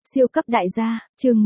Siêu cấp đại gia, chương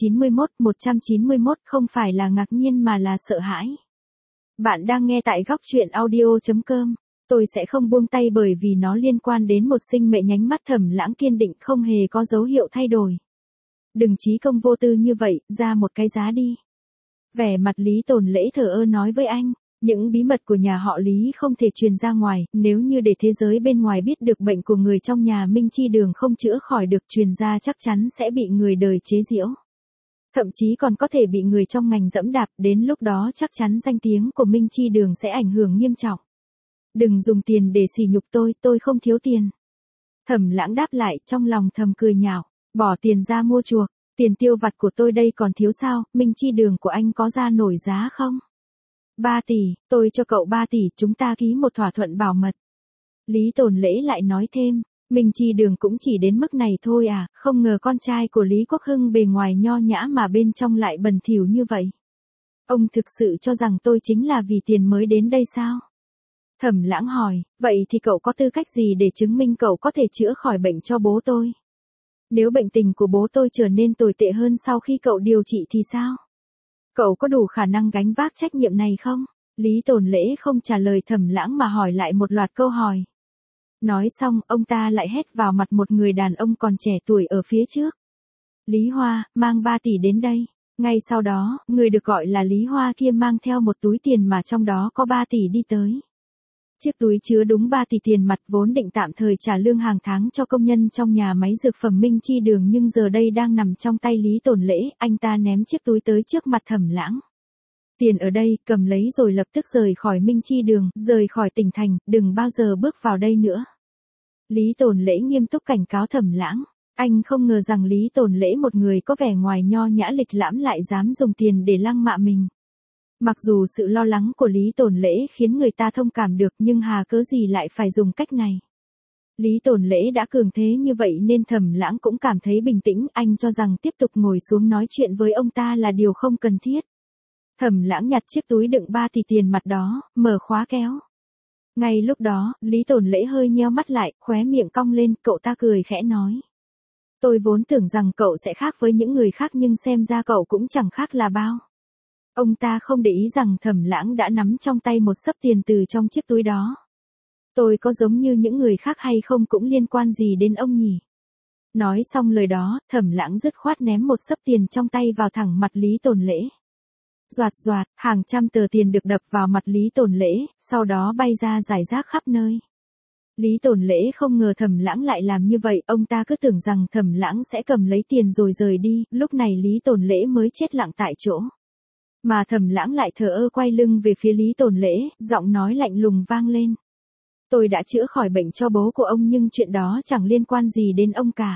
191 không phải là ngạc nhiên mà là sợ hãi. Bạn đang nghe tại góc truyện audio.com. Tôi sẽ không buông tay bởi vì nó liên quan đến một sinh mệnh. Nhánh mắt Thẩm Lãng kiên định không hề có dấu hiệu thay đổi. Đừng chí công vô tư như vậy, ra một cái giá đi. Vẻ mặt Lý Tồn Lễ thờ ơ nói với anh. Những bí mật của nhà họ Lý không thể truyền ra ngoài, nếu như để thế giới bên ngoài biết được bệnh của người trong nhà Minh Chi Đường không chữa khỏi được truyền ra chắc chắn sẽ bị người đời chế giễu. Thậm chí còn có thể bị người trong ngành dẫm đạp, đến lúc đó chắc chắn danh tiếng của Minh Chi Đường sẽ ảnh hưởng nghiêm trọng. Đừng dùng tiền để sỉ nhục tôi không thiếu tiền. Thẩm Lãng đáp lại trong lòng thầm cười nhạo, bỏ tiền ra mua chuộc, tiền tiêu vặt của tôi đây còn thiếu sao, Minh Chi Đường của anh có ra nổi giá không? 3 tỷ, tôi cho cậu 3 tỷ, chúng ta ký một thỏa thuận bảo mật. Lý Tồn Lễ lại nói thêm, Minh Chi Đường cũng chỉ đến mức này thôi à, không ngờ con trai của Lý Quốc Hưng bề ngoài nho nhã mà bên trong lại bẩn thỉu như vậy. Ông thực sự cho rằng tôi chính là vì tiền mới đến đây sao? Thẩm Lãng hỏi, vậy thì cậu có tư cách gì để chứng minh cậu có thể chữa khỏi bệnh cho bố tôi? Nếu bệnh tình của bố tôi trở nên tồi tệ hơn sau khi cậu điều trị thì sao? Cậu có đủ khả năng gánh vác trách nhiệm này không? Lý Tồn Lễ không trả lời Thẩm Lãng mà hỏi lại một loạt câu hỏi. Nói xong, ông ta lại hét vào mặt một người đàn ông còn trẻ tuổi ở phía trước. Lý Hoa, mang 3 tỷ đến đây. Ngay sau đó, người được gọi là Lý Hoa kia mang theo một túi tiền mà trong đó có 3 tỷ đi tới. Chiếc túi chứa đúng 3 tỷ tiền mặt vốn định tạm thời trả lương hàng tháng cho công nhân trong nhà máy dược phẩm Minh Chi Đường nhưng giờ đây đang nằm trong tay Lý Tồn Lễ, anh ta ném chiếc túi tới trước mặt Thẩm Lãng. Tiền ở đây, cầm lấy rồi lập tức rời khỏi Minh Chi Đường, rời khỏi tỉnh thành, đừng bao giờ bước vào đây nữa. Lý Tồn Lễ nghiêm túc cảnh cáo Thẩm Lãng, anh không ngờ rằng Lý Tồn Lễ một người có vẻ ngoài nho nhã lịch lãm lại dám dùng tiền để lăng mạ mình. Mặc dù sự lo lắng của Lý Tồn Lễ khiến người ta thông cảm được nhưng hà cớ gì lại phải dùng cách này. Lý Tồn Lễ đã cường thế như vậy nên Thẩm Lãng cũng cảm thấy bình tĩnh, anh cho rằng tiếp tục ngồi xuống nói chuyện với ông ta là điều không cần thiết. Thẩm Lãng nhặt chiếc túi đựng 3 tỷ tiền mặt đó, mở khóa kéo. Ngay lúc đó, Lý Tồn Lễ hơi nheo mắt lại, khóe miệng cong lên, cậu ta cười khẽ nói. Tôi vốn tưởng rằng cậu sẽ khác với những người khác nhưng xem ra cậu cũng chẳng khác là bao. Ông ta không để ý rằng Thẩm Lãng đã nắm trong tay một xấp tiền từ trong chiếc túi đó. Tôi có giống như những người khác hay không cũng liên quan gì đến ông nhỉ? Nói xong lời đó, Thẩm Lãng dứt khoát ném một xấp tiền trong tay vào thẳng mặt Lý Tồn Lễ. Doạt doạt, hàng trăm tờ tiền được đập vào mặt Lý Tồn Lễ, sau đó bay ra rải rác khắp nơi. Lý Tồn Lễ không ngờ Thẩm Lãng lại làm như vậy, ông ta cứ tưởng rằng Thẩm Lãng sẽ cầm lấy tiền rồi rời đi, lúc này Lý Tồn Lễ mới chết lặng tại chỗ. Mà Thẩm Lãng lại thờ ơ quay lưng về phía Lý Tồn Lễ, giọng nói lạnh lùng vang lên. Tôi đã chữa khỏi bệnh cho bố của ông nhưng chuyện đó chẳng liên quan gì đến ông cả.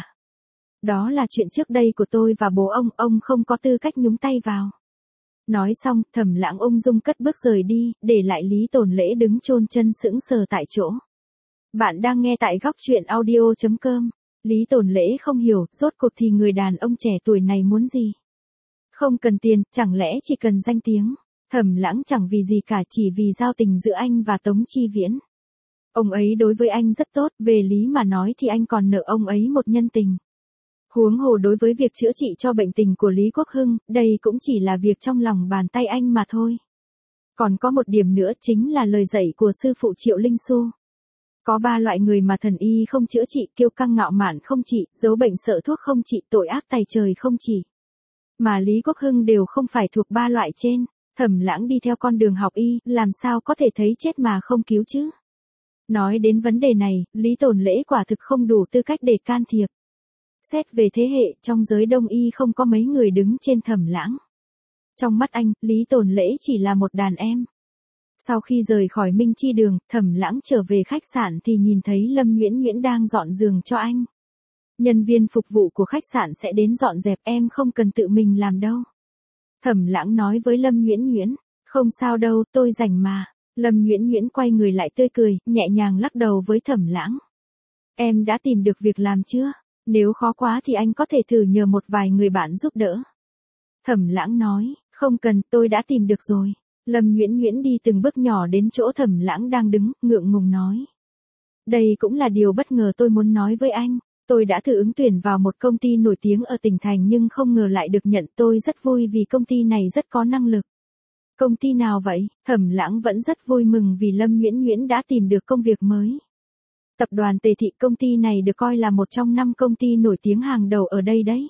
Đó là chuyện trước đây của tôi và bố ông không có tư cách nhúng tay vào. Nói xong, Thẩm Lãng ung dung cất bước rời đi, để lại Lý Tồn Lễ đứng chôn chân sững sờ tại chỗ. Bạn đang nghe tại góc truyện audio.com. Lý Tồn Lễ không hiểu, rốt cuộc thì người đàn ông trẻ tuổi này muốn gì? Không cần tiền, chẳng lẽ chỉ cần danh tiếng? Thẩm Lãng chẳng vì gì cả, chỉ vì giao tình giữa anh và Tống Chi Viễn. Ông ấy đối với anh rất tốt, về lý mà nói thì anh còn nợ ông ấy một nhân tình. Huống hồ đối với việc chữa trị cho bệnh tình của Lý Quốc Hưng, đây cũng chỉ là việc trong lòng bàn tay anh mà thôi. Còn có một điểm nữa chính là lời dạy của sư phụ Triệu Linh Xu. Có 3 loại người mà thần y không chữa trị, kiêu căng ngạo mạn không trị, giấu bệnh sợ thuốc không trị, tội ác tày trời không trị. Mà Lý Quốc Hưng đều không phải thuộc 3 loại trên. Thẩm Lãng đi theo con đường học y, làm sao có thể thấy chết mà không cứu chứ? Nói đến vấn đề này, Lý Tồn Lễ quả thực không đủ tư cách để can thiệp. Xét về thế hệ, trong giới đông y không có mấy người đứng trên Thẩm Lãng. Trong mắt anh, Lý Tồn Lễ chỉ là một đàn em. Sau khi rời khỏi Minh Chi Đường, Thẩm Lãng trở về khách sạn thì nhìn thấy Lâm Nhuyễn Nhuyễn đang dọn giường cho anh. Nhân viên phục vụ của khách sạn sẽ đến dọn dẹp, em không cần tự mình làm đâu. Thẩm Lãng nói với Lâm Nhuyễn Nhuyễn, không sao đâu, tôi rảnh mà. Lâm Nhuyễn Nhuyễn quay người lại tươi cười, nhẹ nhàng lắc đầu với Thẩm Lãng. Em đã tìm được việc làm chưa? Nếu khó quá thì anh có thể thử nhờ một vài người bạn giúp đỡ. Thẩm Lãng nói, không cần, tôi đã tìm được rồi. Lâm Nhuyễn Nhuyễn đi từng bước nhỏ đến chỗ Thẩm Lãng đang đứng, ngượng ngùng nói. Đây cũng là điều bất ngờ tôi muốn nói với anh. Tôi đã thử ứng tuyển vào một công ty nổi tiếng ở tỉnh thành nhưng không ngờ lại được nhận. Tôi rất vui vì công ty này rất có năng lực. Công ty nào vậy? Thẩm Lãng vẫn rất vui mừng vì Lâm Nguyễn Nguyễn đã tìm được công việc mới. Tập đoàn Tề Thị, công ty này được coi là một trong 5 công ty nổi tiếng hàng đầu ở đây đấy.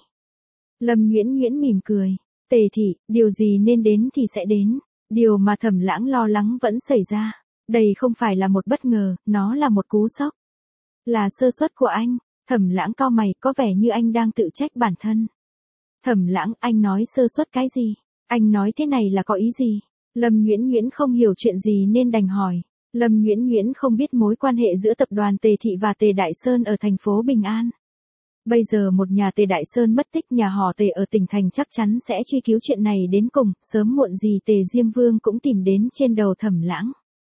Lâm Nguyễn Nguyễn mỉm cười. Tề Thị, điều gì nên đến thì sẽ đến. Điều mà Thẩm Lãng lo lắng vẫn xảy ra. Đây không phải là một bất ngờ, nó là một cú sốc. Là sơ suất của anh. Thẩm Lãng cau mày, có vẻ như anh đang tự trách bản thân. Thẩm Lãng, anh nói sơ suất cái gì? Anh nói thế này là có ý gì? Lâm Nguyễn Nguyễn không hiểu chuyện gì nên đành hỏi. Lâm Nguyễn Nguyễn không biết mối quan hệ giữa tập đoàn Tề Thị và Tề Đại Sơn ở thành phố Bình An. Bây giờ một nhà Tề Đại Sơn mất tích, nhà họ Tề ở tỉnh thành chắc chắn sẽ truy cứu chuyện này đến cùng, sớm muộn gì Tề Diêm Vương cũng tìm đến trên đầu Thẩm Lãng.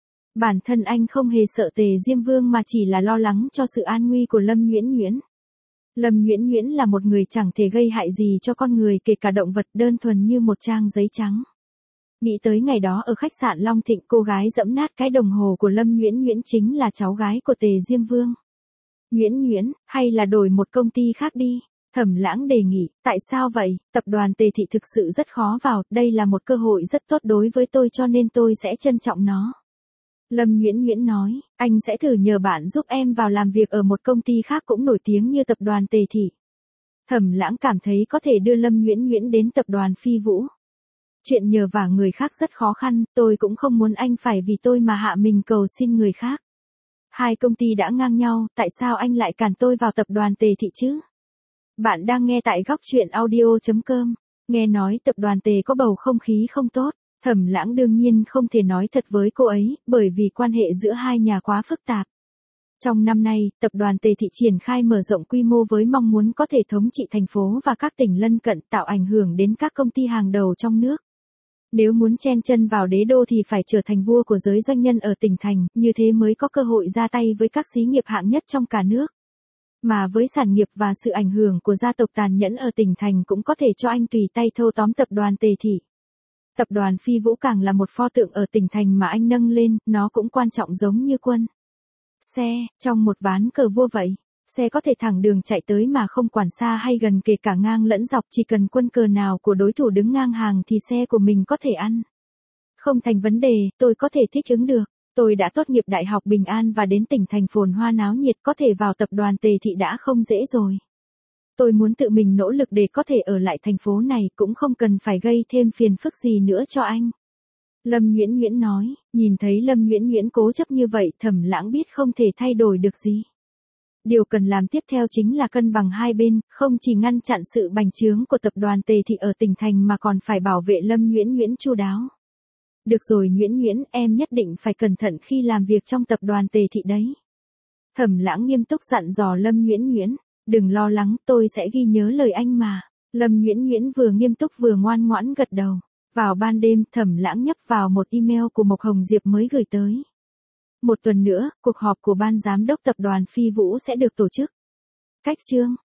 Bản thân anh không hề sợ Tề Diêm Vương mà chỉ là lo lắng cho sự an nguy của Lâm Nguyễn Nguyễn. Lâm Nguyễn Nguyễn là một người chẳng thể gây hại gì cho con người kể cả động vật, đơn thuần như một trang giấy trắng. Nghĩ tới ngày đó ở khách sạn Long Thịnh, cô gái giẫm nát cái đồng hồ của Lâm Nguyễn Nguyễn chính là cháu gái của Tề Diêm Vương. Nguyễn Nguyễn, hay là đổi một công ty khác đi? Thẩm Lãng đề nghị. Tại sao vậy? Tập đoàn Tề Thị thực sự rất khó vào, đây là một cơ hội rất tốt đối với tôi cho nên tôi sẽ trân trọng nó. Lâm Nguyễn Nguyễn nói, anh sẽ thử nhờ bạn giúp em vào làm việc ở một công ty khác cũng nổi tiếng như tập đoàn Tề Thị. Thẩm Lãng cảm thấy có thể đưa Lâm Nguyễn Nguyễn đến tập đoàn Phi Vũ. Chuyện nhờ vả người khác rất khó khăn, tôi cũng không muốn anh phải vì tôi mà hạ mình cầu xin người khác. Hai công ty đã ngang nhau, tại sao anh lại cản tôi vào tập đoàn Tề Thị chứ? Bạn đang nghe tại góc truyện audio.com. Nghe nói tập đoàn Tề có bầu không khí không tốt. Thẩm Lãng đương nhiên không thể nói thật với cô ấy, bởi vì quan hệ giữa hai nhà quá phức tạp. Trong năm nay, tập đoàn Tề Thị triển khai mở rộng quy mô với mong muốn có thể thống trị thành phố và các tỉnh lân cận, tạo ảnh hưởng đến các công ty hàng đầu trong nước. Nếu muốn chen chân vào đế đô thì phải trở thành vua của giới doanh nhân ở tỉnh thành, như thế mới có cơ hội ra tay với các xí nghiệp hạng nhất trong cả nước. Mà với sản nghiệp và sự ảnh hưởng của gia tộc tàn nhẫn ở tỉnh thành cũng có thể cho anh tùy tay thâu tóm tập đoàn Tề Thị. Tập đoàn Phi Vũ càng là một pho tượng ở tỉnh thành mà anh nâng lên, nó cũng quan trọng giống như quân. Xe, trong một ván cờ vua vậy. Xe có thể thẳng đường chạy tới mà không quản xa hay gần, kể cả ngang lẫn dọc, chỉ cần quân cờ nào của đối thủ đứng ngang hàng thì xe của mình có thể ăn. Không thành vấn đề, tôi có thể thích ứng được. Tôi đã tốt nghiệp Đại học Bình An và đến tỉnh thành phồn hoa náo nhiệt, có thể vào tập đoàn Tề Thị đã không dễ rồi. Tôi muốn tự mình nỗ lực để có thể ở lại thành phố này, cũng không cần phải gây thêm phiền phức gì nữa cho anh. Lâm Nguyễn Nguyễn nói, nhìn thấy Lâm Nguyễn Nguyễn cố chấp như vậy, Thẩm Lãng biết không thể thay đổi được gì. Điều cần làm tiếp theo chính là cân bằng hai bên, không chỉ ngăn chặn sự bành trướng của tập đoàn Tề Thị ở tỉnh thành mà còn phải bảo vệ Lâm Nguyễn Nguyễn chu đáo. Được rồi Nguyễn Nguyễn, em nhất định phải cẩn thận khi làm việc trong tập đoàn Tề Thị đấy. Thẩm Lãng nghiêm túc dặn dò Lâm Nguyễn Nguyễn, đừng lo lắng, tôi sẽ ghi nhớ lời anh mà. Lâm Nguyễn Nguyễn vừa nghiêm túc vừa ngoan ngoãn gật đầu. Vào ban đêm, Thẩm Lãng nhấp vào một email của Mộc Hồng Diệp mới gửi tới. Một tuần nữa, cuộc họp của ban giám đốc tập đoàn Phi Vũ sẽ được tổ chức. Cách chương